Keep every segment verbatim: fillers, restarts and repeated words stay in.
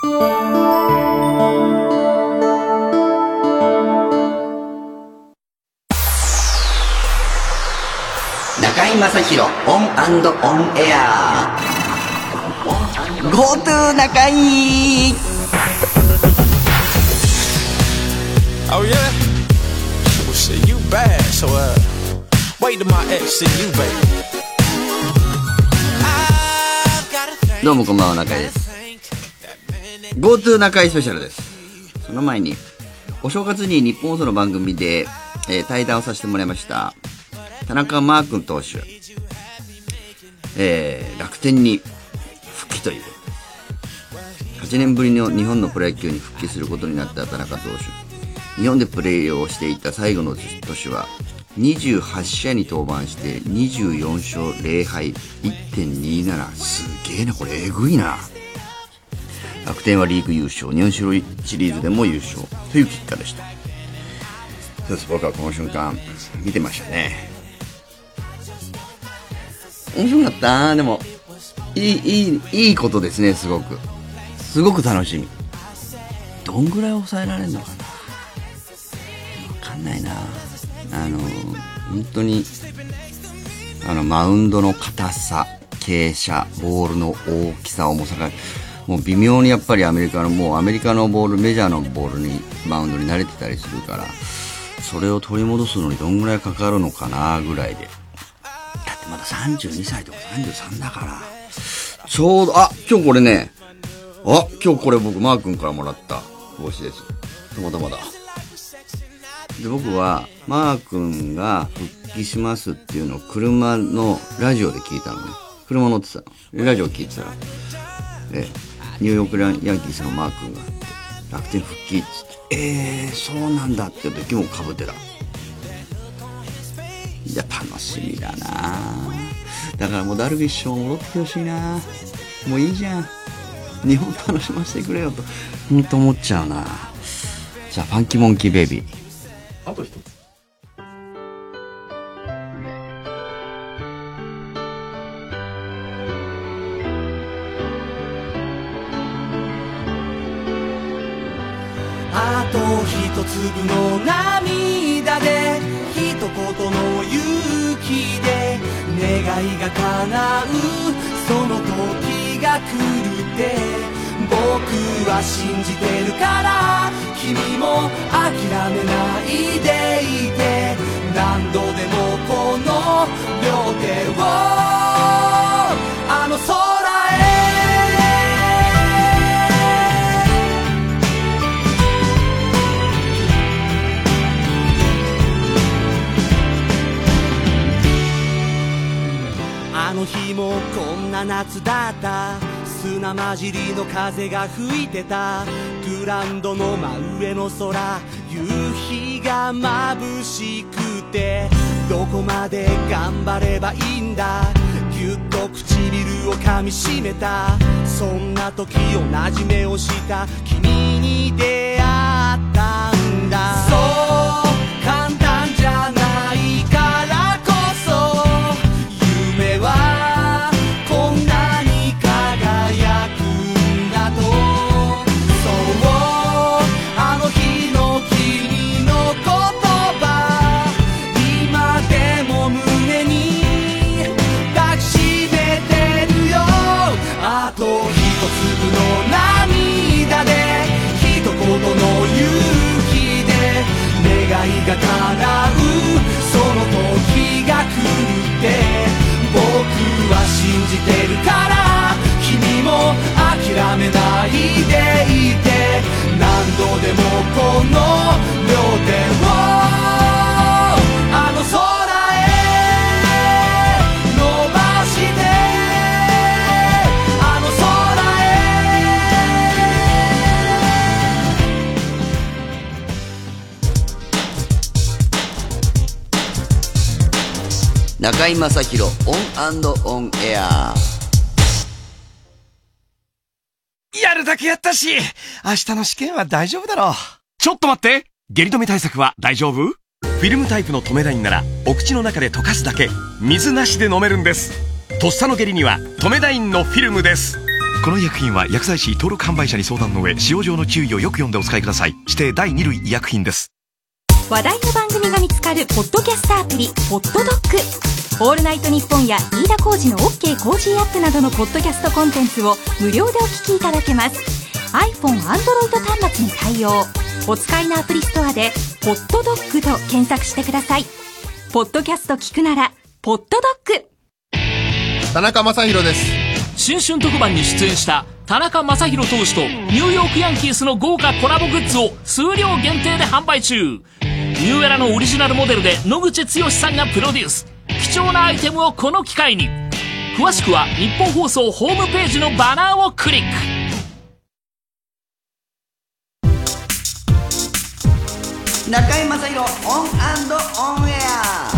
中井正広オン&オンエア GoTo 中井。 Oh yeah? Well shit, you bad, so uh wait till my ex see you, baby. どうもこんばんは、中井です。 GoTo 中井スペシャルです。その前にお正月に日本放送の番組で、えー、対談をさせてもらいました田中マー君投手、えー、楽天に復帰というはちねんぶりの日本のプロ野球に復帰することになった田中投手。日本でプレーをしていた最後の年はにじゅうはち試合に登板してにじゅうよん勝ぜろ敗 いってんになな。 すげえな、これえぐいな。楽天はリーグ優勝、日本シリーズでも優勝という結果でした。そうです、僕はこの瞬間見てましたね。面白かったな。でもいいいいいいことですね。すごくすごく楽しみ。どんぐらい抑えられるのかな、分かんないな。あの本当にあのマウンドの硬さ、傾斜、ボールの大きさ、重さがもう微妙にやっぱりアメリカのもうアメリカのボール、メジャーのボールにマウンドに慣れてたりするから、それを取り戻すのにどんぐらいかかるのかなぐらいで。だってまださんじゅうにさいとかさんじゅうさんだから、ちょうど、あ、今日これね、あ、今日これ僕マー君からもらった帽子です。たまたまだ。で、僕はマー君が復帰しますっていうのを車のラジオで聞いたのね。車乗ってたの。ラジオ聞いてたら、えニューヨークヤンキースのマー君があって、楽天復帰っつって、えー、そうなんだって時も被ってた。いや、楽しみだな。だからもうダルビッシュも戻ってきてほしいな。もういいじゃん、日本楽しませてくれよと本当思っちゃうな。じゃあファンキーモンキーベイビー、 あと一つ。 あと一粒の涙で一言の勇気で願いが叶うその時が来るって僕は信じてるから、君も諦めないでいて、何度でもこの両手をあの空あの日もこんな夏だった。砂混じりの風が吹いてた。グラウンドの真上の空、夕日が眩しくて、どこまで頑張ればいいんだ。ぎゅっと唇を噛みしめた。そんな時同じ目をした君に出会ったんだ。そう簡単じゃないからこそ夢はこんなに輝くんだと。そうあの日の君の言葉、今でも胸に抱きしめてるよ。あと一粒の涙で一言の勇気で願いが叶うその時が来るって、僕は信じてるから、君も諦めないでいて、何度でもこの両手をあの空へ伸ばして、あの空へ。中井正広オン&オンエア。 やるだけやったし、明日の試験は大丈夫だろう。ちょっと待って、下痢止め対策は大丈夫？フィルムタイプの止めラインならお口の中で溶かすだけ、水なしで飲めるんです。とっさの下痢には止めラインのフィルムです。 この医薬品は薬剤師登録販売者に相談の上、使用上の注意をよく読んでお使いください。指定だいに類医薬品です。 話題の番組が見つかるポッドキャストアプリポッドドッグ。オールナイトニッポンや飯田浩司の OK コージーアップなどのポッドキャストコンテンツを無料でお聞きいただけます。 iPhone、Android 端末に対応。お使いのアプリストアでポッドドッグと検索してください。ポッドキャスト聞くならポッドドッグ。 田中将大です。 新春特番に出演した田中将大投手とニューヨークヤンキースの豪華コラボグッズを数量限定で販売中。ニューエラのオリジナルモデルで野口剛さんがプロデュース。貴重なアイテムをこの機会に。詳しくは日本放送ホームページのバナーをクリック。 中居正広オン&オンエア。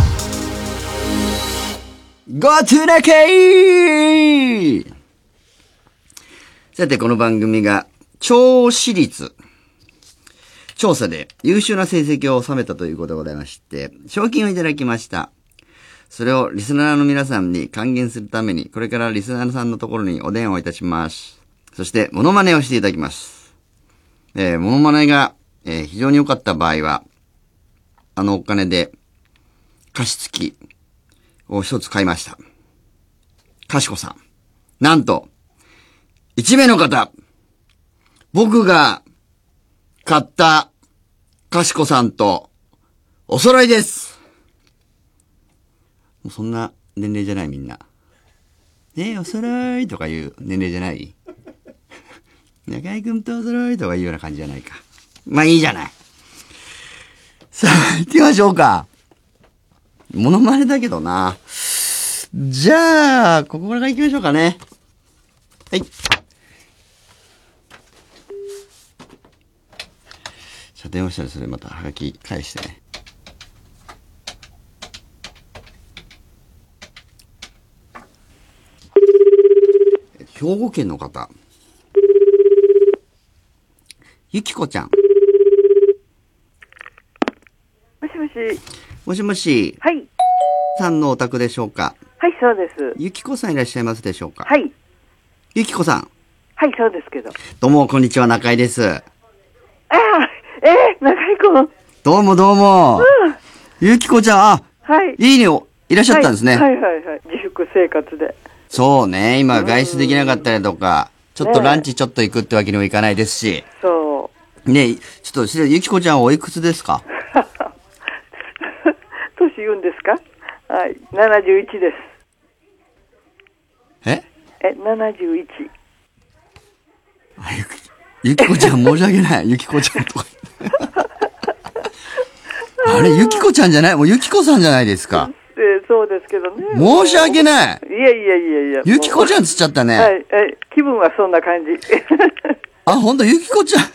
Go to 中居。さて、この番組が超私立調査で優秀な成績を収めたということでございまして、賞金をいただきました。それをリスナーの皆さんに還元するために、これからリスナーさんのところにお電話をいたします。そして、モノマネをしていただきます。えー、モノマネが、えー、非常に良かった場合は、あのお金で、加湿器を一つ買いました。かしこさん。なんと、一名の方、僕が買ったかしこさんとお揃いです。もうそんな年齢じゃないみんな。ねえ、お揃いとかいう年齢じゃない中居くんとお揃いとかいうような感じじゃないか。まあいいじゃない。さあ、行きましょうか。モノマネだけどな。じゃあ、ここから行きましょうかね。はい。じゃあ電話したらそれまたハガキ返してね。兵庫県の方。ゆきこちゃん。 もしもし。 もしもし。 はい。 さんのお宅でしょうか。 はい、そうです。 ゆきこさんいらっしゃいますでしょうか。 はい。 ゆきこさん。 はい、そうですけど。 どうも、こんにちは、中井です。ああ、えー、中井くん。 どうもどうも。うん、ゆきこちゃん、あ、 はい。 いいね、いらっしゃったんですね。 はい、はい、はいはい。自粛生活で。 そうね、今外出できなかったりとか、ちょっとランチちょっと行くってわけにもいかないですし。 そう。 ね、ちょっと、ゆきこちゃんおいくつですか？ 年言うんですか？はい、ななじゅういちです。 え？ え、ななじゅういち。 あ、ゆき、ゆきこちゃん申し訳ない。ゆきこちゃんとか。あれ、ゆきこちゃんじゃない、もうゆきこさんじゃないですか。 えー、そうですけどね。 申し訳ない。 いやいやいやいや。 ゆきこちゃんつっちゃったね。 はい、え、気分はそんな感じ。 あ、ほんと、ゆきこちゃん。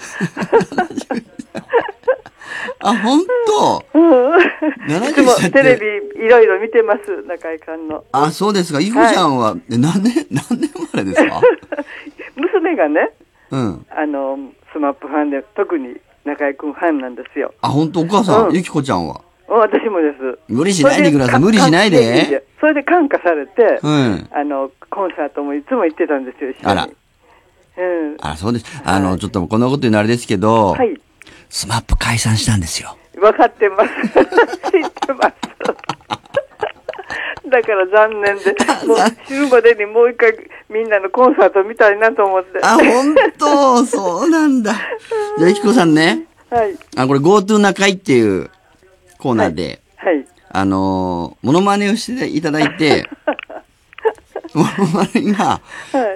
あ、ほんと。 うん。いつもテレビいろいろ見てます、中井さんの。 あ、そうですか。ゆきこちゃんは、はい、何年、何年生まれですか？ 娘がね、 うん。 あの、スマップファンで、特に中井くんファンなんですよ。 あ、ほんと、お母さん、うん、ゆきこちゃんは。 私もです。 無理しないでください。無理しないで。 それで感化されて、 うん。 あの、コンサートもいつも行ってたんですよ、一緒に。 あら。 うん。 あ、そうです。あの、はい、ちょっとこんなこと言うのあれですけど、 はい。 スマップ解散したんですよ。 わかってます。知ってます。だから残念で、もう死ぬまでにもう一回みんなのコンサート見たいなと思って。 あ、ほんと、そうなんだ。じゃあ、ゆきこさんね。 はい。 あ、これ GoTo 中井っていうコーナーで、 はい。はい、 あのー、モノマネをしていただいて、モノマネが、はい、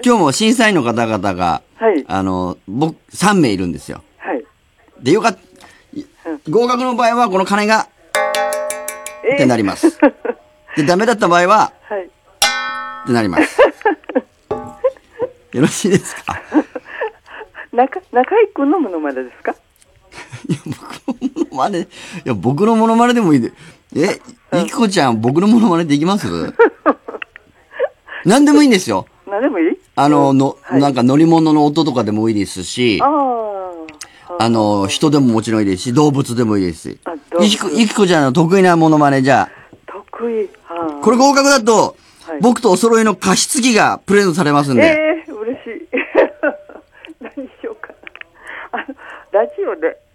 今日も審査員の方々が、はい、あのー、僕、さんめいいるんですよ。 はい。 で、よかった。合格の場合は、この鐘が、えー、ってなります。で、ダメだった場合は、はい、ってなります。よろしいですか？ 中、中井くんのモノマネですか？ いや、僕のモノマネ、いや、僕のモノマネでもいいで。え、ゆきこちゃん、僕のモノマネできます？何でもいいんですよ。 何でもいい？ あの、の、はい、なんか乗り物の音とかでもいいですし、 ああの、人でももちろんいいですし、動物でもいいですし。ゆきこ、ゆきこちゃんの得意なモノマネじゃあ。 得意。 これ合格だと、はい、僕とお揃いの加湿器がプレゼントされますんで。 ええー、嬉しい。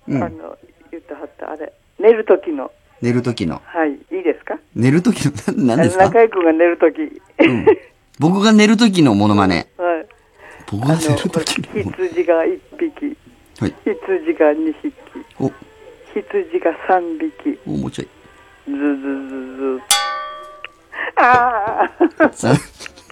うんあの、言ってはった、あれ、寝るときの。 寝るときの。 はい、いいですか？ 寝るときの、な、なんですか？ 中居君が寝るとき。 うん。僕が寝るときのモノマネ。 はい。 僕が寝るときの。 羊が一匹。 はい。 羊が二匹。 お。 羊が三匹。 お、もうちょい。 ずずずず。ああ。 さあ。ち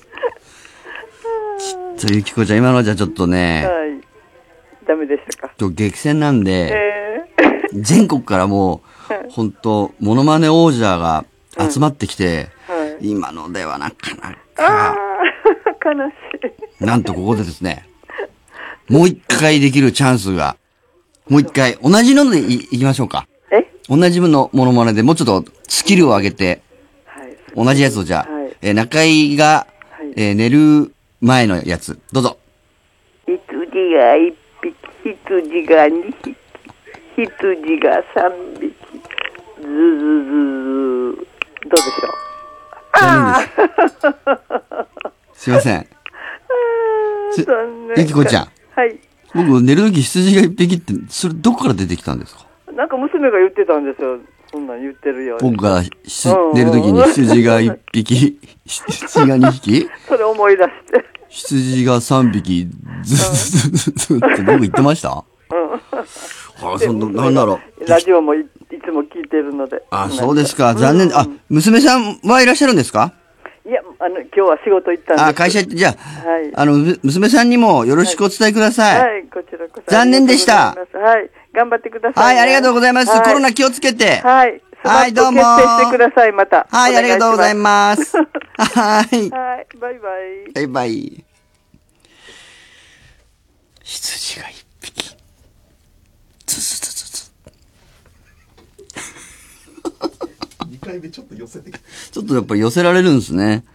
ょっとゆきこちゃん、今のじゃちょっとね。 はい。ダメでしたか？ と激戦なんで、 えー、全国からもう、本当モノマネ王者が集まってきて、うんはい、今のではなかなか。 悲しい。 なんとここでですね、もう一回できるチャンスが、もう一回、同じので い, いきましょうか。 え同じのモノマネでもうちょっとスキルを上げて、はい、同じやつをじゃあ、はい、えー、中井が、はい、えー、寝る前のやつ、どうぞ。 羊が一匹、羊が二匹、羊が三匹、ずずずず、どうでしょう。 残念です。すいません。ゆきこちゃん。 はい。 僕、寝るとき羊が一匹って、それどこから出てきたんですか？ なんか娘が言ってたんですよ。そんなん言ってるように。 僕が寝るときに羊が一匹、羊が二匹それ思い出して。 羊が三匹、ずずずずって僕言ってました？うん。あ、そんな、なんだろう。 ラジオも い, いつも聞いてるので。 あ、そうですか。残念。あ、娘さんはいらっしゃるんですか？ いや、あの、今日は仕事行ったんです。 あ、会社行って、じゃあ、はい、あの、娘さんにもよろしくお伝えください。 はい、はい、こちらこそ。 残念でした。 はい、頑張ってください、ね。 はい、ありがとうございます。はい、コロナ気をつけて。 はい。 はい、どうも。 結成してください、また。 はい、ありがとうございます。はい。 はい、バイバイ。 バイバイ。羊が一匹。ズズズズズ。 にかいめちょっと寄せてちょっとやっぱり寄せられるんですね。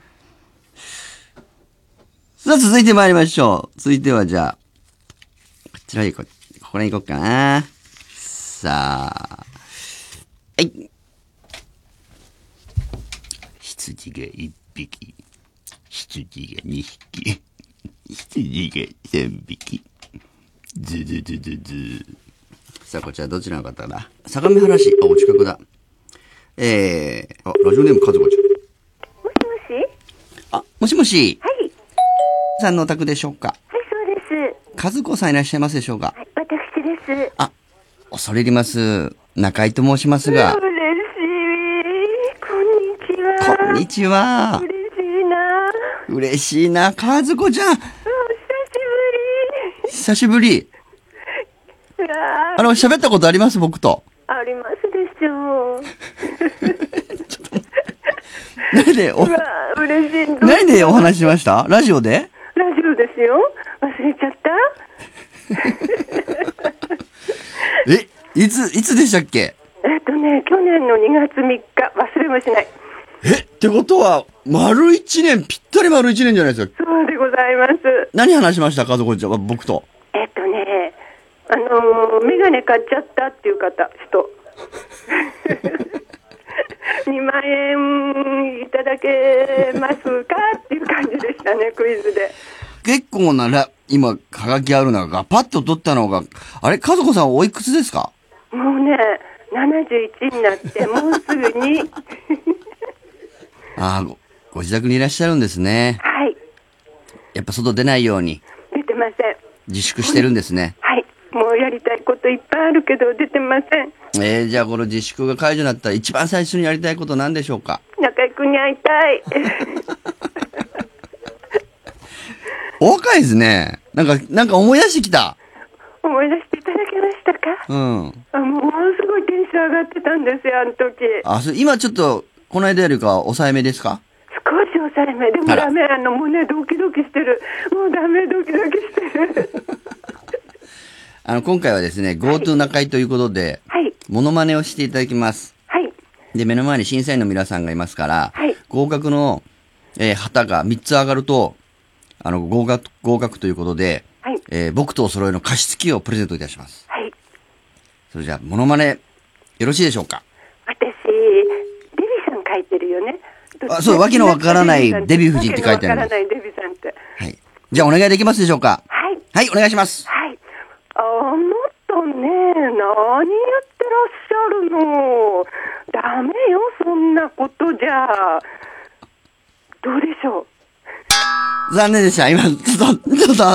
さあ、続いて参りましょう。続いてはじゃあ、こちらにこ、ここに行こうかな。さあ、はい。羊が一匹、羊が二匹、羊が三匹、ズズズズズ。さあ、こちらどちらの方だ？相模原市、あ、お近くだ。えー、あ、ラジオネームかずこちゃん。 もしもし？ あ、もしもし。 はい。 さんのお宅でしょうか？ はい、そうです。 かずこさんいらっしゃいますでしょうか？ はい、私です。 あ、恐れ入ります。中井と申しますが。 嬉しい。こんにちは。 こんにちは。 嬉しいな。 嬉しいな、かずこちゃん。 お久しぶり。 久しぶり。あの、喋ったことあります僕と。 ありますでしょう。 ちょっと何でお、 嬉しい。 何でお話ししました？ラジオで？ ラジオですよ。忘れちゃった？ え、いつ、いつでしたっけ？ えっとね、去年のにがつみっか、忘れもしない。 え、ってことは、丸一年、ぴったり丸一年じゃないですか。 そうでございます。 何話しましたかずこちゃんは、僕と。 えっとね、あのー、メガネ買っちゃったっていう方、人。にまんえんいただけますかっていう感じでしたね、クイズで。 結構なら、今、はがきあるのが、パッと取ったのが、あれ、かずこさんおいくつですか？ もうね、ななじゅういちになって、もうすぐに。 ああ、ご、ご自宅にいらっしゃるんですね。 はい。 やっぱ外出ないように。 出てません。 自粛してるんですね。 はい。もうやりたいこといっぱいあるけど、出てません。 えー、じゃあこの自粛が解除になったら一番最初にやりたいこと何でしょうか？ 中井くんに会いたい。 お若いですね。なんか、なんか思い出してきた。 思い出していただけましたか？ うん。 あ、もうものすごいテンション上がってたんですよ、あの時。 あ、それ今ちょっと、この間よりかは抑えめですか？ 少し抑えめ。でもダメ、あの、もうね、ドキドキしてる。もうダメ、ドキドキしてる。 あの、今回はですね、GoTo 中井ということで、はい。モノマネをしていただきます。 はい。 で、目の前に審査員の皆さんがいますから、 はい。 合格の、えー、旗がみっつ上がると、あの、合格、合格ということで、はい。えー、僕とお揃いの加湿器をプレゼントいたします。 はい。 それじゃあ、モノマネ、よろしいでしょうか？ 私、デビさん書いてるよね。 あ、そう、わけのわからないデヴィ夫人って書いてあるんです。わけのわからないデヴィさんって。 はい。じゃあ、お願いできますでしょうか？ はい。 はい、お願いします。 はい。あなたね、 何やってらっしゃるの。ダメよ、そんなことじゃ。どうでしょう。 残念でした。今、ちょっと、ちょっと、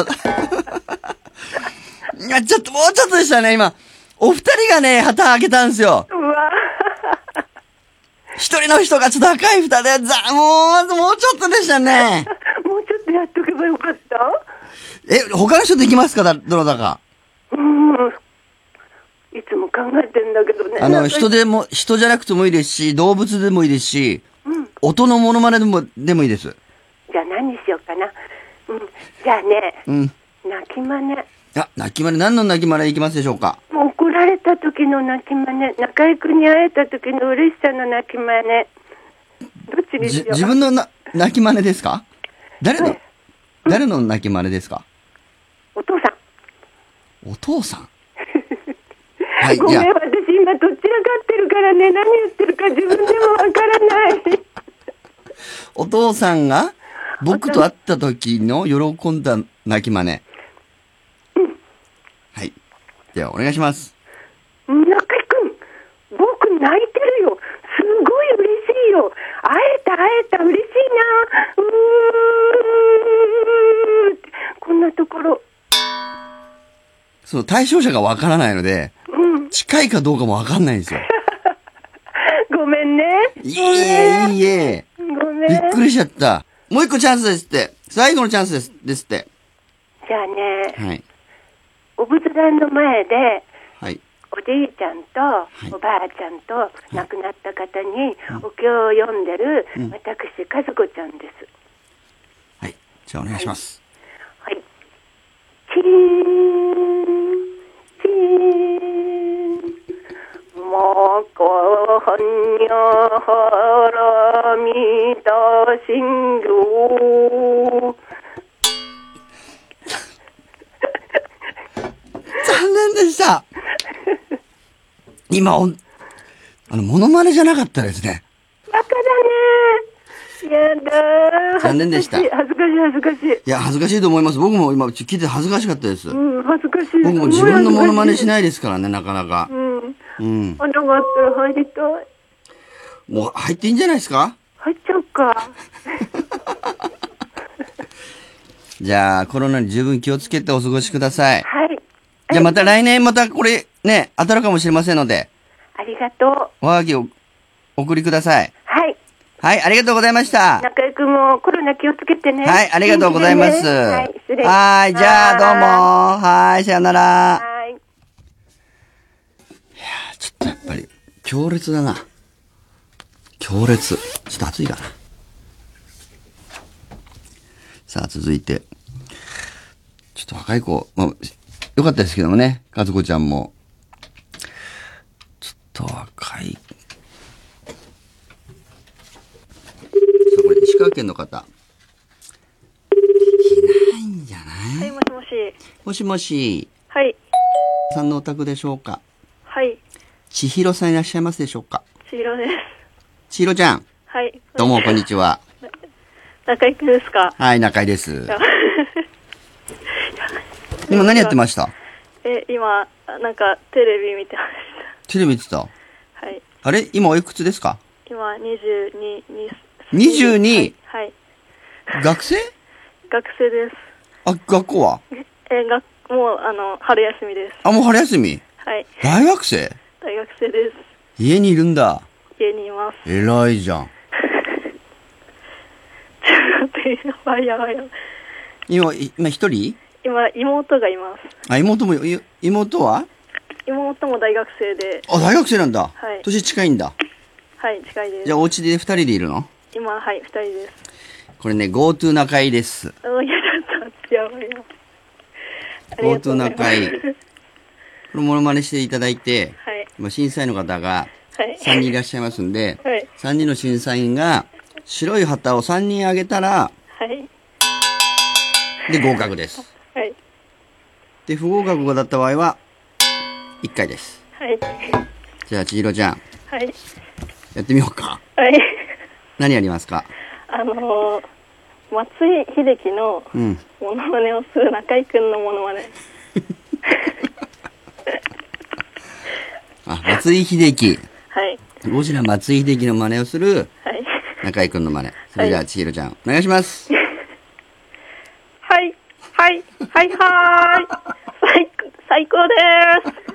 いや、ちょっと、もうちょっとでしたね、今。お二人がね、旗開けたんですよ。 うわ一人の人がちょっと赤い蓋で、ざ、もう、もうちょっとでしたね。 もうちょっとやっとけばよかった。 え、他の人できますかだ、どなたか。 うん。いつも考えてんだけどね。 あの、人でも、人じゃなくてもいいですし、動物でもいいですし、うん、音のモノマネでも、でもいいです。 じゃあ何にしようかな。うん。じゃあね、 うん。 泣き真似。 あ、泣き真似、何の泣き真似いきますでしょうか。 もう怒られた時の泣き真似、中居君に会えた時の嬉しさの泣き真似。どっちにしようか。 自分のな泣き真似ですか？誰の、はい、誰の泣き真似ですか？ お父さん。お父さんはい、 ごめん、私今どちらかってるからね、何言ってるか自分でもわからない。 お父さんが僕と会った時の喜んだ泣き真似。うん。はい。ではお願いします。 中居君、僕泣いてるよ。すごい嬉しいよ。会えた会えた、嬉しいな。うーってこんなところ。 その対象者がわからないので、 うん、 近いかどうかもわかんないんですよ。 ごめんね。 いいえ、いいえ。 ごめん。 びっくりしちゃった。もう一個チャンスですって。最後のチャンスです、ですって。 じゃあね、 はい。 お仏壇の前で、 はい。 おじいちゃんとおばあちゃんと亡くなった方にお経を読んでる、うん、私、和子ちゃんです。 はい。じゃあお願いします。 はい。はい、チーン、チーン、もこはにゃはらみたしんぎょう。 残念でした。今、あの、モノマネじゃなかったですね。 バカだね。やだー。 残念でした。 恥ずかしい、恥ずかしい。 いや、恥ずかしいと思います。僕も今、聞いて恥ずかしかったです。 うん、恥ずかしい。 僕も自分のモノマネしないですからね、なかなか。 うん。 うん。 穴があったら入りたい。 もう、入っていいんじゃないですか？ 入っちゃうか。 じゃあ、コロナに十分気をつけてお過ごしください。 はい。 じゃあまた来年またこれね、当たるかもしれませんので。 ありがとう。 おはがきをお送りください。 はい。 はい、ありがとうございました。 中居くんもコロナ気をつけてね。 はい、ありがとうございます。 はい、失礼。 はい、じゃあどうも。はい、さよなら。 はい。いやー、ちょっとやっぱり、強烈だな。強烈。ちょっと暑いかな。さあ、続いて。ちょっと若い子、まあ、よかったですけどもね、和子ちゃんも。ちょっと若い。さあ、これ石川県の方。いないんじゃない？ はい、もしもし。 もしもし。 はい。 さんのお宅でしょうか？ はい。 千尋さんいらっしゃいますでしょうか？ 千尋です。 千尋ちゃん。 はい。 どうも、こんにちは。 中井くんですか？ はい、中井です。今何やってました？ え、今、なんか、テレビ見てました。 テレビ見てた？ はい。 あれ今おいくつですか？ 今、にじゅうに、 にじゅうに？ はい。 学生？ 学生です。 あ、学校は？ え、学、もう、あの、春休みです。 あ、もう春休み？ はい。 大学生？ 大学生です。 家にいるんだ。 家にいます。 偉いじゃん。 ちょっと待って、やばいやばいやばい。 今、今一人？ 今、妹がいます。 あ、妹も、妹は？ 妹も大学生で。 あ、大学生なんだ。 はい。 年近いんだ。 はい、近いです。 じゃあ、お家で二人でいるの？ 今、はい、二人です。 これね、GoTo 中井です。 あ、いや、だった。やばいよ。 GoTo 中井。これモノマネしていただいて、 はい。 今、審査員の方がはいさんにんいらっしゃいますんで、 はい。 さんにんの審査員が白い旗をさんにんあげたら、 はい。 で、合格です。 はい。 で、不合格だった場合は、いっかいです。 はい。 じゃあ、千尋ちゃん。 はい。 やってみようか。 はい。 何やりますか？ あのー、松井秀喜のモノマネをする中井くんのモノマネ。 あ、松井秀喜。 はい。 ゴジラ松井秀喜の真似をする、 はい。 中井くんの真似。それじゃあ、千尋ちゃん、お願いします。 はい、はい、はい、はーい。最、最高でーす。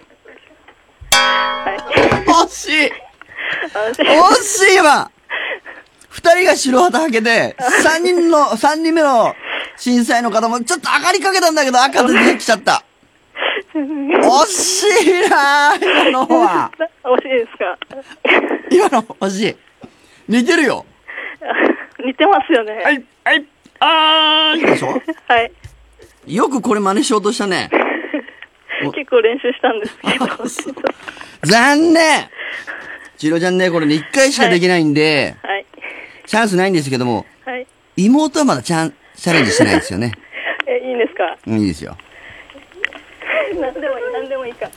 はい。 惜しい惜しいわ二人が白旗はけて、三人の、三人目の審査員の方もちょっと上がりかけたんだけど、赤で出てきちゃった。惜しいなぁ、今のは。 惜しいですか？ 今の惜しい。似てるよ。 似てますよね。 はい、はい、あーいいでしょ？ はい。 よくこれ真似しようとしたね。 結構練習したんですけど。 残念千尋ちゃんね、これね、一回しかできないんで、 はい。 チャンスないんですけども、 はい。 妹はまだチャン、チャレンジしてないですよね。 え、いいんですか？ いいですよ。 何でもいい、何でもいいか。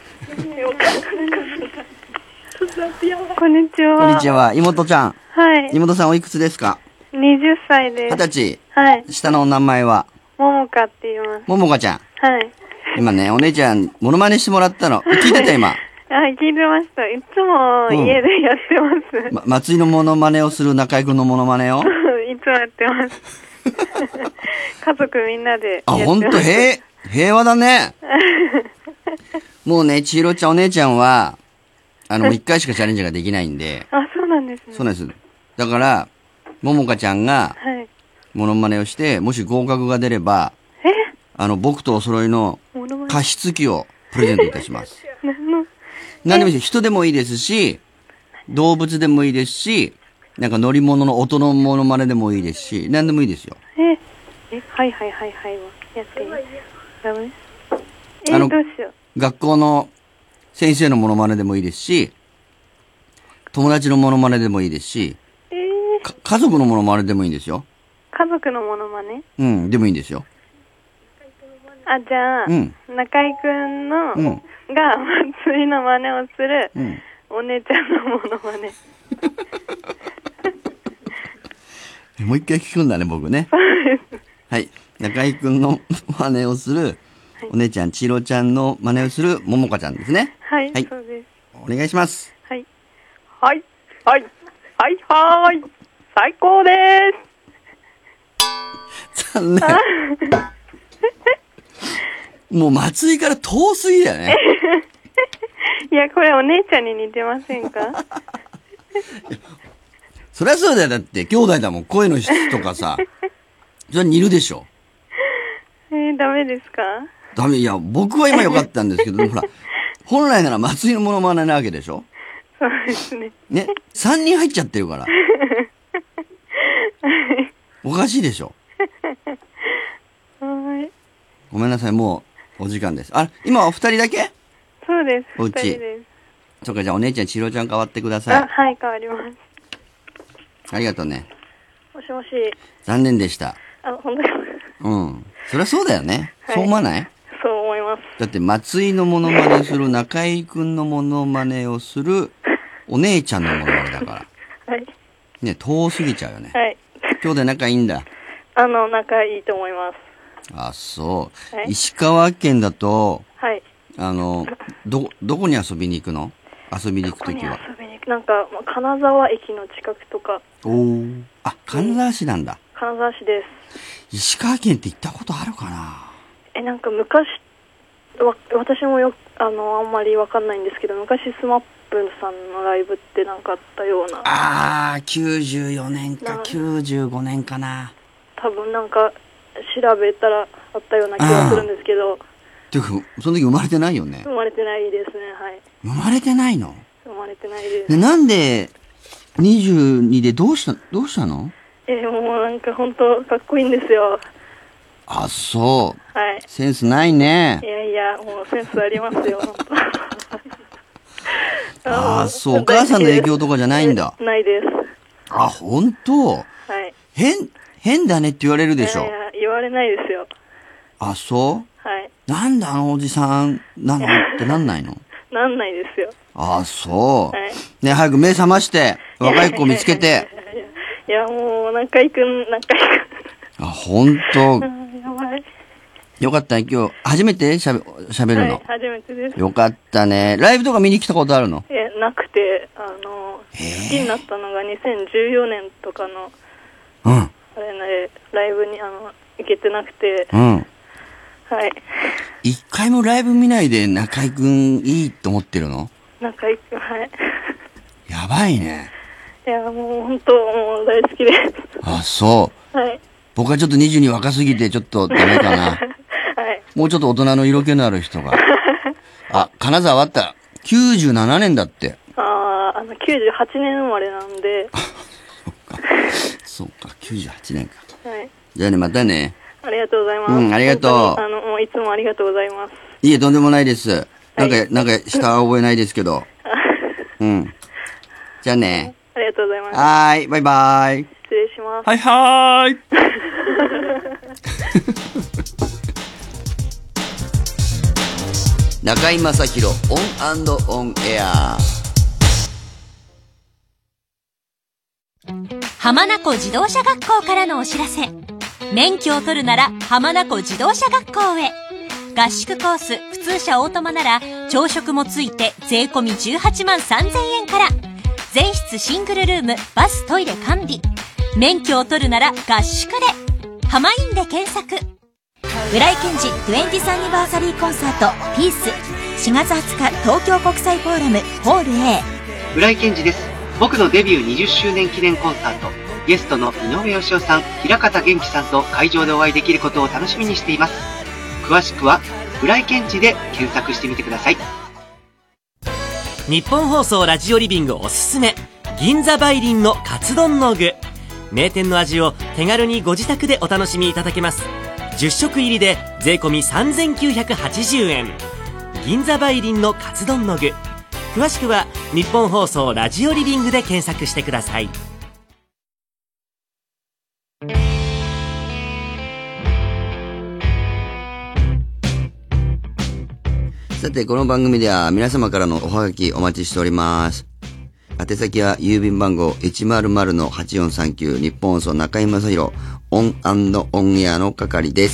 こんにちは。 こんにちは。妹ちゃん。 はい。 妹さんおいくつですか？ にじゅっさいです。 二十歳。 はい。 下のお名前は？ ももかって言います。 ももかちゃん。 はい。 今ね、お姉ちゃん、モノマネしてもらったの。聞いてた今。 はい、聞いてました。いつも家でやってます。 うん、ま、松井のモノマネをする中井くんのモノマネをいつもやってます。家族みんなでやってます。 あ、ほんと、平、平和だね。もうね、千尋ちゃんお姉ちゃんは、あの、一回しかチャレンジができないんで。 あ、そうなんですね。 そうなんです。だから、ももかちゃんが、モノマネをして、もし合格が出れば、 えあの、僕とお揃いの加湿器をプレゼントいたします。何でもいいです。人でもいいですし、動物でもいいですし、なんか乗り物の音のモノマネでもいいですし、何でもいいですよ。 え、え、はいはいはいはい。やっていい？ダメ？え、 あのどうしよう。 学校の先生のモノマネでもいいですし、友達のモノマネでもいいですし、 えー、 か家族のモノマネでもいいんですよ。 家族のモノマネ？ うん、でもいいんですよ。 あ、じゃあ、うん、中井くんの、うん、が松井の真似をする、うん、お姉ちゃんのモノマネ。 もう一回聞くんだね、僕ね。はい。中井くんの真似をする、はい、お姉ちゃん、千尋ちゃんの真似をする、ももかちゃんですね。 はい、はい、そうです。 お願いします。 はい。はい、はい、はい、はーい。最高でーす。残念。もう松井から遠すぎだよね。 いや、これお姉ちゃんに似てませんか？ そりゃそうだよ。だって兄弟だもん。声の質とかさ。それは似るでしょ。 えー、ダメですか？ ダメ。いや、僕は今良かったんですけど、ほら、本来なら松井のモノマネなわけでしょ？ そうですね。 ね。さんにん入っちゃってるから。おかしいでしょ。 はい。 ごめんなさい、もうお時間です。あ、今お二人だけ？ そうです。 おうち。 二人です。 そうか、じゃあお姉ちゃん、千尋ちゃん変わってください。 あ、はい、変わります。 ありがとうね。 もしもし。 残念でした。 あ、本当に。 うん。そりゃそうだよね。はい、そう思わない？ そう思います。 だって松井のモノマネをする、中井くんのモノマネをする、お姉ちゃんのモノマネだから。 はい。 ね、遠すぎちゃうよね。 はい。 兄弟仲いいんだ。 あの、仲いいと思います。 あ、そう。 はい、 石川県だと、 はい。 あの、ど、どこに遊びに行くの？遊びに行くときは。 遊びに行く。なんか、金沢駅の近くとか。 おー。あ、金沢市なんだ。 金沢市です。 石川県って行ったことあるかな？ え、なんか昔、わ、私もよ、あの、あんまりわかんないんですけど、昔スマップさんのライブってなんかあったような。 あー、きゅうじゅうよねんかきゅうじゅうごねんかな。 多分なんか、調べたらあったような気がするんですけど。 ていうか、その時生まれてないよね。 生まれてないですね、はい。 生まれてないの？ 生まれてないです。 で、なんで、にじゅうにでどうした、どうしたの？ えー、もうなんか本当かっこいいんですよ。 あ、そう。 はい。 センスないね。 いやいや、もうセンスありますよ、本当。 ああ、そう。お母さんの影響とかじゃないんだ。 ないです。 あ、本当？ はい。 変、変だねって言われるでしょ。 いやいや、言われないですよ。 あ、そう？ はい。 なんであのおじさんなのってなんないの？ なんないですよ。 あ、そう。 はい。 ね、早く目覚まして、若い子見つけて。 いや、もう、中井くん、中井くん。 あ、ほんと。 やばい。 よかったね。今日、初めてしゃべ、しゃべるの、はい、 初めてです。 よかったね。ライブとか見に来たことあるの？ え、なくて、あの、好きになったのがにせんじゅうよねんとかの、うん。あれね、ライブに、あの、行けてなくて、うん。はい。 一回もライブ見ないで中居くんいいと思ってるの？ 中居くん、はい。 やばいね。 いや、もう本当、もう大好きです。 あ、そう。 はい。 僕はちょっとにじゅうに若すぎてちょっとダメかな。はい。もうちょっと大人の色気のある人が。あ、金沢あった。きゅうじゅうななねんだって。 ああ、あの、きゅうじゅうはちねん生まれなんで。 そっか。そうか、きゅうじゅうはちねんか。 はい。 じゃあね、またね。 ありがとうございます。 うん、ありがとう。 あの、もういつもありがとうございます。 いえ、とんでもないです。なんか、はい、なんか、下は覚えないですけど。うん。じゃあね。 ありがとうございます。 はーい、バイバーイ。 失礼します。 はいはーい。 中居正広オン&オンエア。 浜名湖自動車学校からのお知らせ。免許を取るなら浜名湖自動車学校へ。合宿コース普通車オートマなら朝食もついて税込みじゅうはちまんさんぜんえんから。全室シングルルーム、バストイレ完備。免許を取るなら合宿で。浜インで検索。浦井健二 トゥエンティス アニバーサリーコンサートピース。しがつはつか東京国際フォーラムホール A。 浦井健二です。僕のデビューにじゅっしゅうねん記念コンサート、ゲストの井上芳雄さん、平方元気さんと会場でお会いできることを楽しみにしています。詳しくは浦井健二で検索してみてください。 日本放送ラジオリビングおすすめ、銀座梅林のカツ丼の具。名店の味を手軽にご自宅でお楽しみいただけます。じゅっしょく入りで税込みさんぜんきゅうひゃくはちじゅうえん。銀座梅林のカツ丼の具。詳しくは日本放送ラジオリビングで検索してください。 さて、この番組では皆様からのおはがきお待ちしております。宛先は郵便番号 いちまるまるのはちよんさんきゅう 日本放送中居正広オン&オンエアの係です。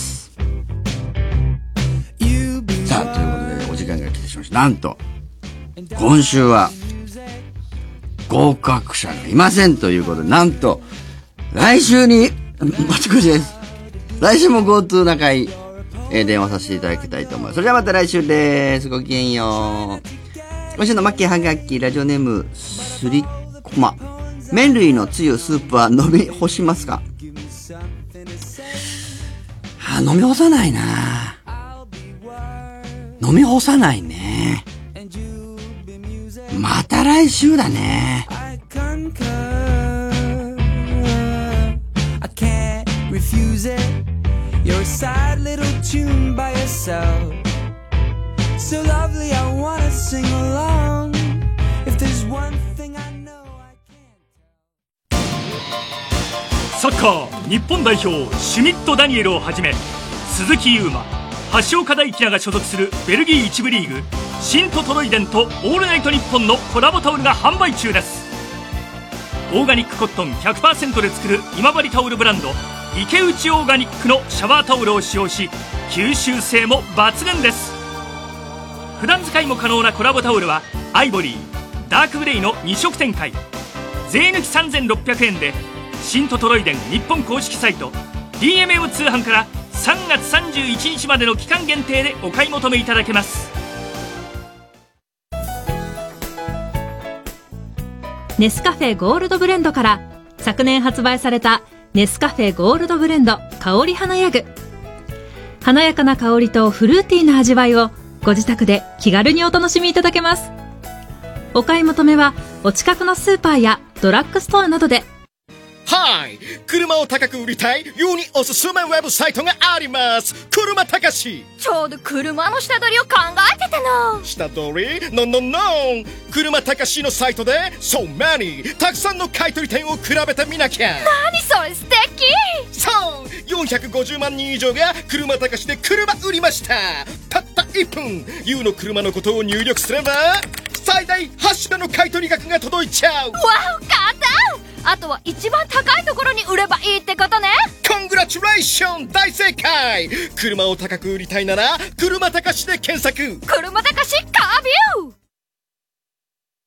さあ、ということでお時間が来てしまいました。なんと今週は合格者がいませんということで、なんと来週に持ち越しです。来週も GoTo 中居、えー、電話させていただきたいと思います。それではまた来週です。ごきげんよう。今週のマッキーはがき、ラジオネームすりこま。麺類のつゆスープは飲み干しますか？あ、飲み干さないな。飲み干さないね。また来週だね。I can't refuse it. You're a sad little tune by yourself. So lovely, I wanna sing along. If there's one thing I know, I can't. サッカー日本代表シュミット・ダニエルをはじめ鈴木優馬、橋岡大輝が所属するベルギー一部リーグシントトロイデンとオールナイトニッポンのコラボタオルが販売中です。オーガニックコットン ひゃくパーセント で作る今治タオルブランド池内オーガニックのシャワータオルを使用し、吸収性も抜群です。普段使いも可能なコラボタオルはアイボリー、ダークグレイのに色展開。税抜きさんぜんろっぴゃくえんでシントトロイデン日本公式サイト ディーエムエム 通販からさんがつさんじゅういちにちまでの期間限定でお買い求めいただけます。 ネスカフェゴールドブレンドから昨年発売されたネスカフェゴールドブレンド香り華やぐ。華やかな香りとフルーティーな味わいをご自宅で気軽にお楽しみいただけます。お買い求めはお近くのスーパーやドラッグストアなどで。 はい、車を高く売りたい世におすすめウェブサイトがあります。車高し。 ちょうど車の下取りを考えてたの。 下取りののの車高しのサイトで So many たくさんの買取店を比べてみなきゃ。 何それ素敵。 そうよんひゃくごじゅうまんにん以上が車高しで車売りました。たったいっぷん ユー の車のことを入力すれば最大はち種の買取額が届いちゃう。 わお、簡単。 あとは一番高いところに売ればいいってことね。 コングラチュレーション、大正解。車を高く売りたいなら車高しで検索。 車高しカービュー。